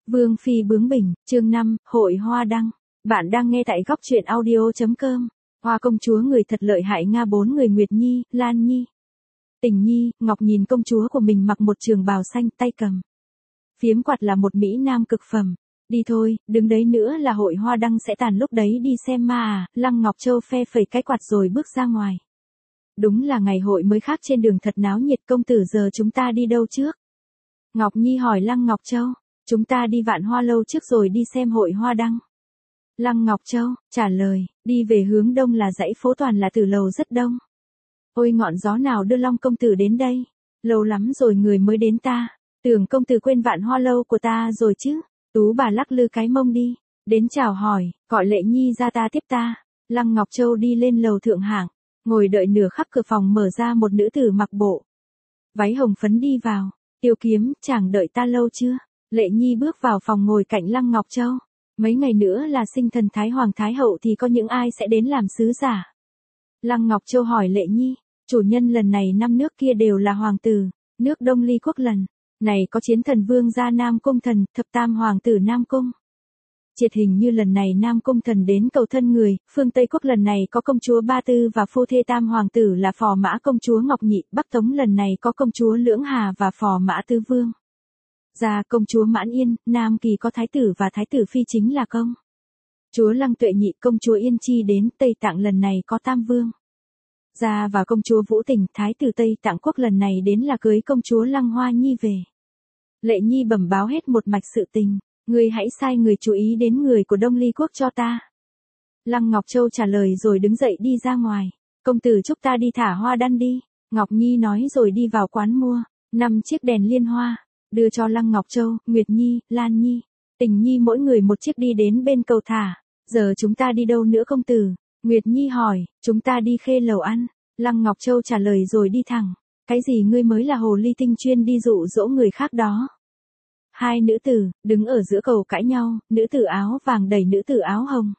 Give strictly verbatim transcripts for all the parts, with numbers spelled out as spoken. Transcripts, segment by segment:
Vương phi bướng bỉnh, chương năm, hội hoa đăng. Bạn đang nghe tại góc truyện audio.com. Hoa công chúa người thật lợi hại Nga. Bốn người Nguyệt Nhi, Lan Nhi, Tình Nhi, Ngọc nhìn công chúa của mình mặc một trường bào xanh, tay cầm phiếm quạt là một mỹ nam cực phẩm. Đi thôi, đứng đấy nữa là hội hoa đăng sẽ tàn, lúc đấy đi xem ma à. Lăng Ngọc Châu phe phẩy cái quạt rồi bước ra ngoài. Đúng là ngày hội mới khác, trên đường thật náo nhiệt. Công tử, giờ chúng ta đi đâu trước? Ngọc Nhi hỏi Lăng Ngọc Châu. Chúng ta đi Vạn Hoa lâu trước rồi đi xem hội hoa đăng. Lăng Ngọc Châu trả lời, đi về hướng đông là dãy phố toàn là tử lầu rất đông. Ôi, ngọn gió nào đưa Long công tử đến đây? Lâu lắm rồi người mới đến ta. Tưởng công tử quên Vạn Hoa lâu của ta rồi chứ? Tú bà lắc lư cái mông đi. Đến chào hỏi, gọi Lệ Nhi ra ta tiếp ta. Lăng Ngọc Châu đi lên lầu thượng hạng, ngồi đợi nửa khắc cửa phòng mở ra, một nữ tử mặc bộ váy hồng phấn đi vào. Tiêu Kiếm, chàng đợi ta lâu chưa? Lệ Nhi bước vào phòng ngồi cạnh Lăng Ngọc Châu. Mấy ngày nữa là sinh thần Thái Hoàng Thái Hậu, thì có những ai sẽ đến làm sứ giả? Lăng Ngọc Châu hỏi Lệ Nhi. Chủ nhân lần này năm nước kia đều là hoàng tử. Nước Đông Ly quốc lần này có Chiến Thần Vương gia Nam Cung Thần, thập tam hoàng tử Nam Cung Triệt, hình như lần này Nam Cung Thần đến cầu thân người. Phương Tây quốc lần này có công chúa Ba Tư và phu thê tam hoàng tử là Phò Mã công chúa Ngọc Nhị. Bắc Tống lần này có công chúa Lưỡng Hà và Phò Mã Tứ Vương gia công chúa Mãn Yên. Nam Kỳ có thái tử và thái tử phi chính là công chúa Lăng Tuệ Nhị, công chúa Yên Chi đến. Tây Tạng lần này có tam vương gia và công chúa Vũ Tình. Thái tử Tây Tạng quốc lần này đến là cưới công chúa Lăng Hoa Nhi về. Lệ Nhi bẩm báo hết một mạch sự tình. Ngươi hãy sai người chú ý đến người của Đông Ly quốc cho ta. Lăng Ngọc Châu trả lời rồi đứng dậy đi ra ngoài. Công tử chúc ta đi thả hoa đăng đi. Ngọc Nhi nói rồi đi vào quán mua năm chiếc đèn liên hoa, đưa cho Lăng Ngọc Châu, Nguyệt Nhi, Lan Nhi, Tình Nhi mỗi người một chiếc, đi đến bên cầu thả. Giờ chúng ta đi đâu nữa công tử? Nguyệt Nhi hỏi. Chúng ta đi Khê lầu ăn. Lăng Ngọc Châu trả lời rồi đi thẳng. Cái gì, ngươi mới là hồ ly tinh chuyên đi dụ dỗ người khác đó. Hai nữ tử đứng ở giữa cầu cãi nhau, nữ tử áo vàng đẩy nữ tử áo hồng.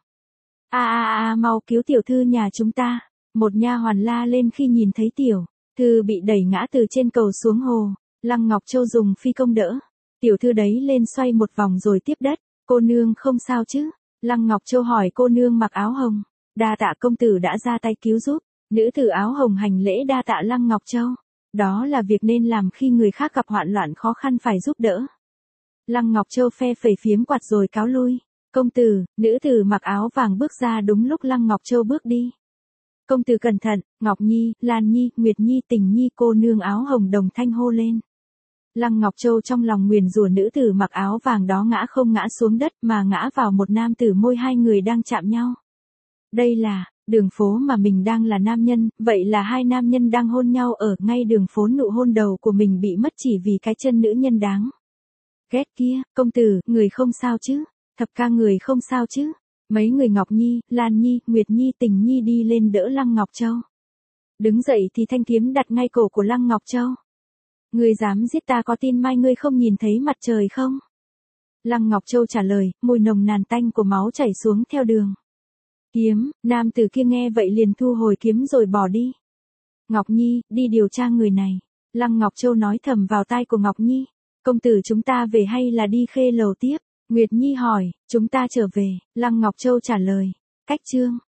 A a a, mau cứu tiểu thư nhà chúng ta. Một nha hoàn la lên khi nhìn thấy tiểu thư bị đẩy ngã từ trên cầu xuống hồ. Lăng Ngọc Châu dùng phi công đỡ tiểu thư đấy lên, xoay một vòng rồi tiếp đất. Cô nương không sao chứ? Lăng Ngọc Châu hỏi cô nương mặc áo hồng. Đa tạ công tử đã ra tay cứu giúp. Nữ tử áo hồng hành lễ đa tạ Lăng Ngọc Châu. Đó là việc nên làm, khi người khác gặp hoạn loạn khó khăn phải giúp đỡ. Lăng Ngọc Châu phe phẩy phiếm quạt rồi cáo lui. Công tử, nữ tử mặc áo vàng bước ra đúng lúc Lăng Ngọc Châu bước đi. Công tử cẩn thận. Ngọc Nhi, Lan Nhi, Nguyệt Nhi, Tình Nhi, cô nương áo hồng đồng thanh hô lên. Lăng Ngọc Châu trong lòng nguyền rủa nữ tử mặc áo vàng đó ngã không ngã xuống đất mà ngã vào một nam tử, môi hai người đang chạm nhau. Đây là đường phố mà mình đang là nam nhân, vậy là hai nam nhân đang hôn nhau ở ngay đường phố. Nụ hôn đầu của mình bị mất chỉ vì cái chân nữ nhân đáng ghét kia. Công tử, người không sao chứ? Thập ca, người không sao chứ? Mấy người Ngọc Nhi, Lan Nhi, Nguyệt Nhi, Tình Nhi đi lên đỡ Lăng Ngọc Châu. Đứng dậy thì thanh kiếm đặt ngay cổ của Lăng Ngọc Châu. Ngươi dám giết ta, có tin mai ngươi không nhìn thấy mặt trời không? Lăng Ngọc Châu trả lời, mùi nồng nàn tanh của máu chảy xuống theo đường kiếm. Nam tử kia nghe vậy liền thu hồi kiếm rồi bỏ đi. Ngọc Nhi, đi điều tra người này. Lăng Ngọc Châu nói thầm vào tai của Ngọc Nhi. Công tử, chúng ta về hay là đi Khê lầu tiếp? Nguyệt Nhi hỏi. Chúng ta trở về. Lăng Ngọc Châu trả lời. Cách chương